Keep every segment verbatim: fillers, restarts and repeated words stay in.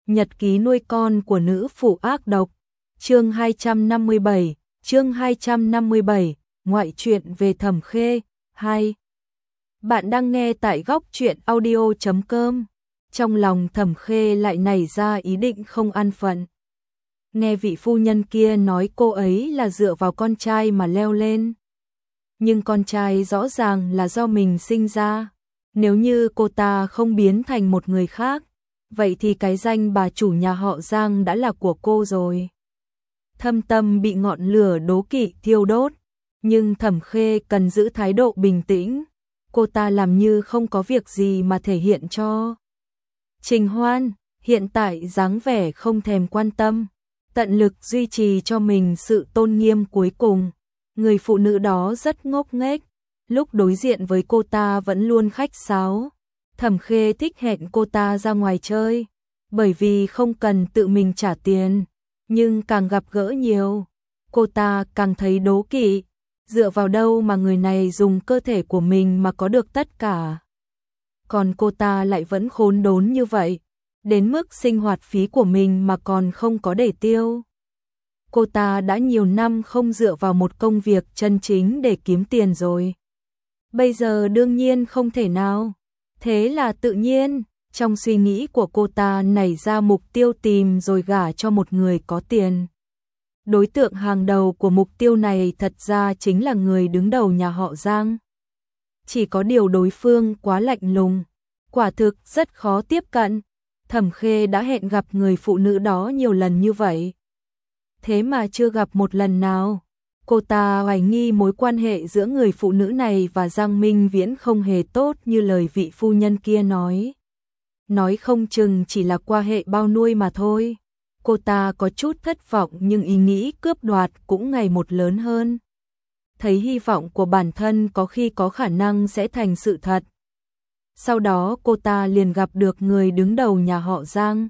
Nhật ký nuôi con của nữ phụ ác độc. Chương hai trăm năm mươi bảy, chương hai trăm năm mươi bảy, ngoại truyện về Thẩm Khê, hai. Bạn đang nghe tại góc truyện audio chấm com. Trong lòng Thẩm Khê lại nảy ra ý định không an phận. Nghe vị phu nhân kia nói cô ấy là dựa vào con trai mà leo lên. Nhưng con trai rõ ràng là do mình sinh ra. Nếu như cô ta không biến thành một người khác, vậy thì cái danh bà chủ nhà họ Giang đã là của cô rồi. Thâm tâm bị ngọn lửa đố kỵ thiêu đốt, nhưng Thẩm Khê cần giữ thái độ bình tĩnh. Cô ta làm như không có việc gì mà thể hiện cho Trình Hoan, hiện tại dáng vẻ không thèm quan tâm, tận lực duy trì cho mình sự tôn nghiêm cuối cùng. Người phụ nữ đó rất ngốc nghếch, lúc đối diện với cô ta vẫn luôn khách sáo. Thẩm Khê thích hẹn cô ta ra ngoài chơi, bởi vì không cần tự mình trả tiền, nhưng càng gặp gỡ nhiều, cô ta càng thấy đố kỵ, dựa vào đâu mà người này dùng cơ thể của mình mà có được tất cả. Còn cô ta lại vẫn khốn đốn như vậy, đến mức sinh hoạt phí của mình mà còn không có để tiêu. Cô ta đã nhiều năm không dựa vào một công việc chân chính để kiếm tiền rồi. Bây giờ đương nhiên không thể nào. Thế là tự nhiên, trong suy nghĩ của cô ta nảy ra mục tiêu tìm rồi gả cho một người có tiền. Đối tượng hàng đầu của mục tiêu này thật ra chính là người đứng đầu nhà họ Giang. Chỉ có điều đối phương quá lạnh lùng, quả thực rất khó tiếp cận. Thẩm Khê đã hẹn gặp người phụ nữ đó nhiều lần như vậy, thế mà chưa gặp một lần nào. Cô ta hoài nghi mối quan hệ giữa người phụ nữ này và Giang Minh Viễn không hề tốt như lời vị phu nhân kia nói. Nói không chừng chỉ là qua hệ bao nuôi mà thôi. Cô ta có chút thất vọng nhưng ý nghĩ cướp đoạt cũng ngày một lớn hơn. Thấy hy vọng của bản thân có khi có khả năng sẽ thành sự thật. Sau đó cô ta liền gặp được người đứng đầu nhà họ Giang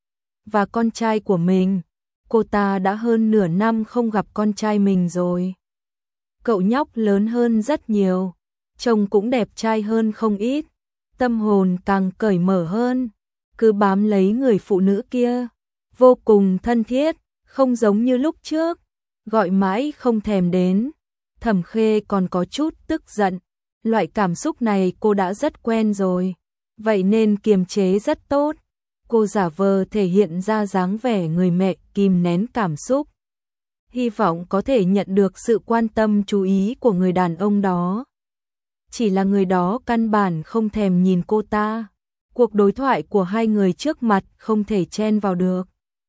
và con trai của mình. Cô ta đã hơn nửa năm không gặp con trai mình rồi. Cậu nhóc lớn hơn rất nhiều, trông cũng đẹp trai hơn không ít, tâm hồn càng cởi mở hơn, cứ bám lấy người phụ nữ kia, vô cùng thân thiết, không giống như lúc trước, gọi mãi không thèm đến. Thẩm Khê còn có chút tức giận, loại cảm xúc này cô đã rất quen rồi, vậy nên kiềm chế rất tốt. Cô giả vờ thể hiện ra dáng vẻ người mẹ kìm nén cảm xúc, hy vọng có thể nhận được sự quan tâm chú ý của người đàn ông đó. Chỉ là người đó căn bản không thèm nhìn cô ta. Cuộc đối thoại của hai người trước mặt không thể chen vào được.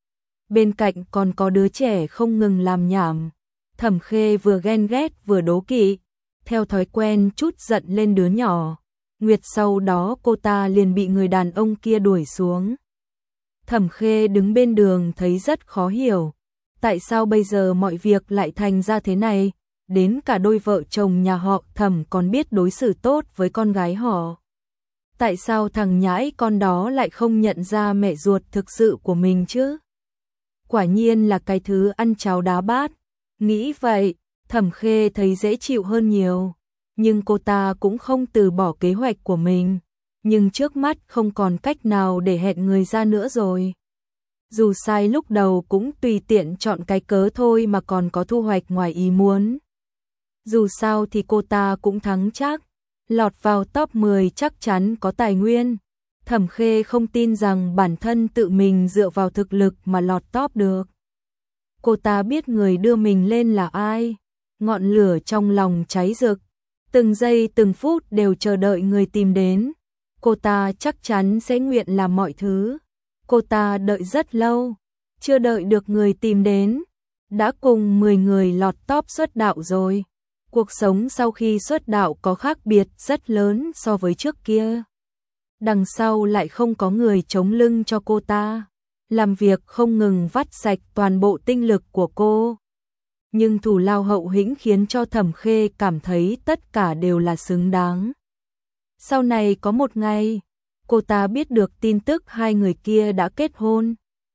Bên cạnh còn có đứa trẻ không ngừng làm nhảm. Thẩm Khê vừa ghen ghét vừa đố kỵ, theo thói quen chút giận lên đứa nhỏ. Nguyệt sau đó cô ta liền bị người đàn ông kia đuổi xuống. Thẩm Khê đứng bên đường thấy rất khó hiểu, tại sao bây giờ mọi việc lại thành ra thế này, đến cả đôi vợ chồng nhà họ Thẩm còn biết đối xử tốt với con gái họ. Tại sao thằng nhãi con đó lại không nhận ra mẹ ruột thực sự của mình chứ? Quả nhiên là cái thứ ăn cháo đá bát. Nghĩ vậy, Thẩm Khê thấy dễ chịu hơn nhiều, nhưng cô ta cũng không từ bỏ kế hoạch của mình. Nhưng trước mắt không còn cách nào để hẹn người ra nữa rồi. Dù sai lúc đầu cũng tùy tiện chọn cái cớ thôi mà còn có thu hoạch ngoài ý muốn. Dù sao thì cô ta cũng thắng chắc, lọt vào top mười chắc chắn có tài nguyên. Thẩm Khê không tin rằng bản thân tự mình dựa vào thực lực mà lọt top được. Cô ta biết người đưa mình lên là ai, ngọn lửa trong lòng cháy rực, từng giây từng phút đều chờ đợi người tìm đến. Cô ta chắc chắn sẽ nguyện làm mọi thứ. Cô ta đợi rất lâu, chưa đợi được người tìm đến, đã cùng mười người lọt top xuất đạo rồi. Cuộc sống sau khi xuất đạo có khác biệt rất lớn so với trước kia. Đằng sau lại không có người chống lưng cho cô ta, làm việc không ngừng vắt sạch toàn bộ tinh lực của cô. Nhưng thù lao hậu hĩnh khiến cho Thẩm Khê cảm thấy tất cả đều là xứng đáng. Sau này có một ngày, cô ta biết được tin tức hai người kia đã kết hôn.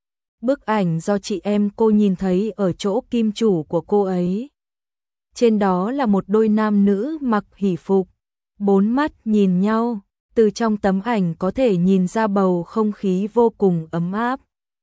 Bức ảnh do chị em cô nhìn thấy ở chỗ kim chủ của cô ấy. Trên đó là một đôi nam nữ mặc hỷ phục, bốn mắt nhìn nhau, từ trong tấm ảnh có thể nhìn ra bầu không khí vô cùng ấm áp.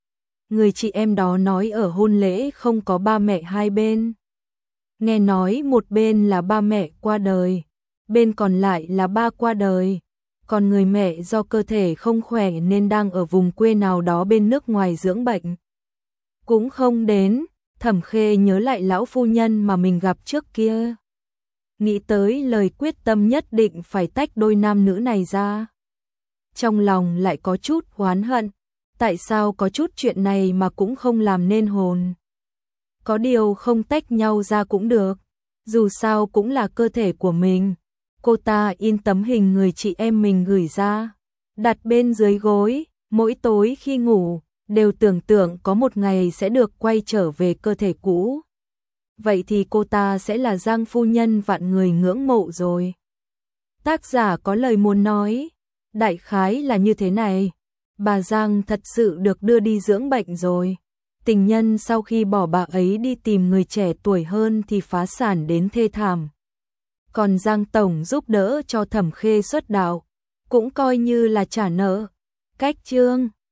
Người chị em đó nói ở hôn lễ không có ba mẹ hai bên. Nghe nói một bên là ba mẹ qua đời, bên còn lại là ba qua đời. Còn người mẹ do cơ thể không khỏe nên đang ở vùng quê nào đó bên nước ngoài dưỡng bệnh. Cũng không đến, Thẩm Khê nhớ lại lão phu nhân mà mình gặp trước kia. Nghĩ tới lời quyết tâm nhất định phải tách đôi nam nữ này ra. Trong lòng lại có chút oán hận, tại sao có chút chuyện này mà cũng không làm nên hồn. Có điều không tách nhau ra cũng được, dù sao cũng là cơ thể của mình. Cô ta in tấm hình người chị em mình gửi ra, đặt bên dưới gối, mỗi tối khi ngủ, đều tưởng tượng có một ngày sẽ được quay trở về cơ thể cũ. Vậy thì cô ta sẽ là Giang phu nhân vạn người ngưỡng mộ rồi. Tác giả có lời muốn nói, đại khái là như thế này. Bà Giang thật sự được đưa đi dưỡng bệnh rồi. Tình nhân sau khi bỏ bà ấy đi tìm người trẻ tuổi hơn thì phá sản đến thê thảm. Còn Giang Tổng giúp đỡ cho Thẩm Khê xuất đạo, cũng coi như là trả nợ. Cách chương